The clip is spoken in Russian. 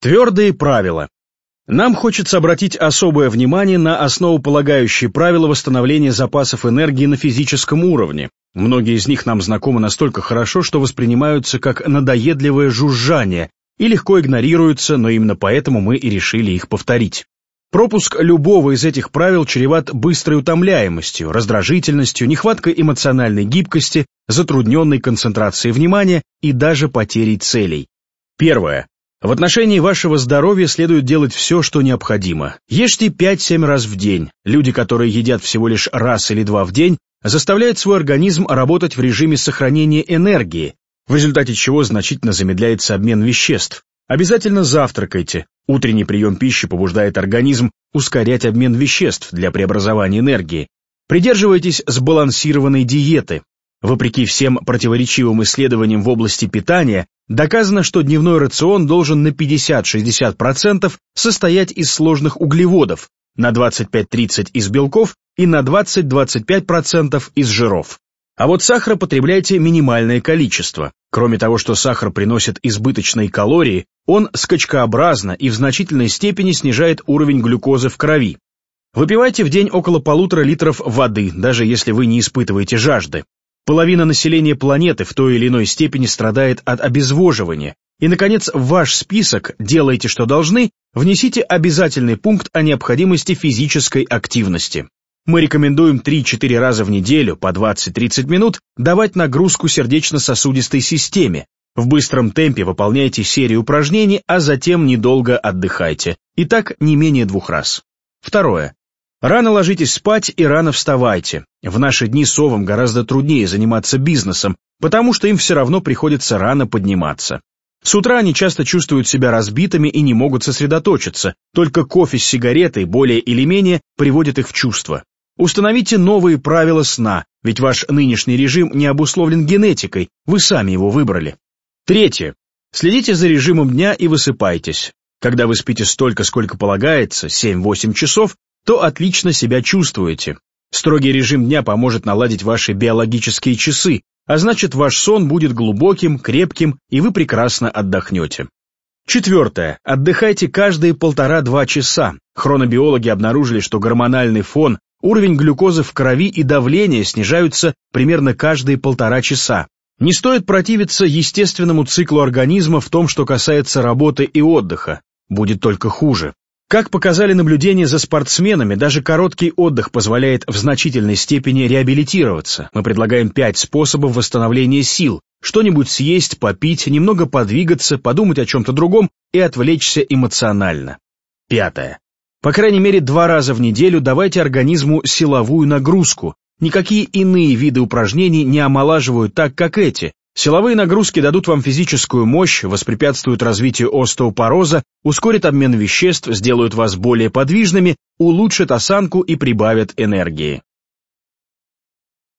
Твердые правила. Нам хочется обратить особое внимание на основополагающие правила восстановления запасов энергии на физическом уровне. Многие из них нам знакомы настолько хорошо, что воспринимаются как надоедливое жужжание и легко игнорируются, но именно поэтому мы и решили их повторить. Пропуск любого из этих правил чреват быстрой утомляемостью, раздражительностью, нехваткой эмоциональной гибкости, затрудненной концентрацией внимания и даже потерей целей. Первое. В отношении вашего здоровья следует делать все, что необходимо. Ешьте 5-7 раз в день. Люди, которые едят всего лишь раз или два в день, заставляют свой организм работать в режиме сохранения энергии, в результате чего значительно замедляется обмен веществ. Обязательно завтракайте. Утренний прием пищи побуждает организм ускорять обмен веществ для преобразования энергии. Придерживайтесь сбалансированной диеты. Вопреки всем противоречивым исследованиям в области питания, доказано, что дневной рацион должен на 50-60% состоять из сложных углеводов, на 25-30% из белков и на 20-25% из жиров. А вот сахара потребляйте минимальное количество. Кроме того, что сахар приносит избыточные калории, он скачкообразно и в значительной степени снижает уровень глюкозы в крови. Выпивайте в день около 1,5 литра воды, даже если вы не испытываете жажды. Половина населения планеты в той или иной степени страдает от обезвоживания. И, наконец, в ваш список «Делайте, что должны» внесите обязательный пункт о необходимости физической активности. Мы рекомендуем 3-4 раза в неделю по 20-30 минут давать нагрузку сердечно-сосудистой системе. В быстром темпе выполняйте серию упражнений, а затем недолго отдыхайте. И так не менее 2 раз. Второе. Рано ложитесь спать и рано вставайте. В наши дни совам гораздо труднее заниматься бизнесом, потому что им все равно приходится рано подниматься. С утра они часто чувствуют себя разбитыми и не могут сосредоточиться, только кофе с сигаретой более или менее приводит их в чувство. Установите новые правила сна, ведь ваш нынешний режим не обусловлен генетикой, вы сами его выбрали. Третье. Следите за режимом дня и высыпайтесь. Когда вы спите столько, сколько полагается, 7-8 часов, то отлично себя чувствуете. Строгий режим дня поможет наладить ваши биологические часы, а значит, ваш сон будет глубоким, крепким, и вы прекрасно отдохнете. Четвертое. Отдыхайте каждые 1,5-2 часа. Хронобиологи обнаружили, что гормональный фон, уровень глюкозы в крови и давление снижаются примерно каждые 1,5 часа. Не стоит противиться естественному циклу организма в том, что касается работы и отдыха. Будет только хуже. Как показали наблюдения за спортсменами, даже короткий отдых позволяет в значительной степени реабилитироваться. Мы предлагаем 5 способов восстановления сил. Что-нибудь съесть, попить, немного подвигаться, подумать о чем-то другом и отвлечься эмоционально. Пятое. По крайней мере 2 раза в неделю давайте организму силовую нагрузку. Никакие иные виды упражнений не омолаживают так, как эти. Силовые нагрузки дадут вам физическую мощь, воспрепятствуют развитию остеопороза, ускорят обмен веществ, сделают вас более подвижными, улучшат осанку и прибавят энергии.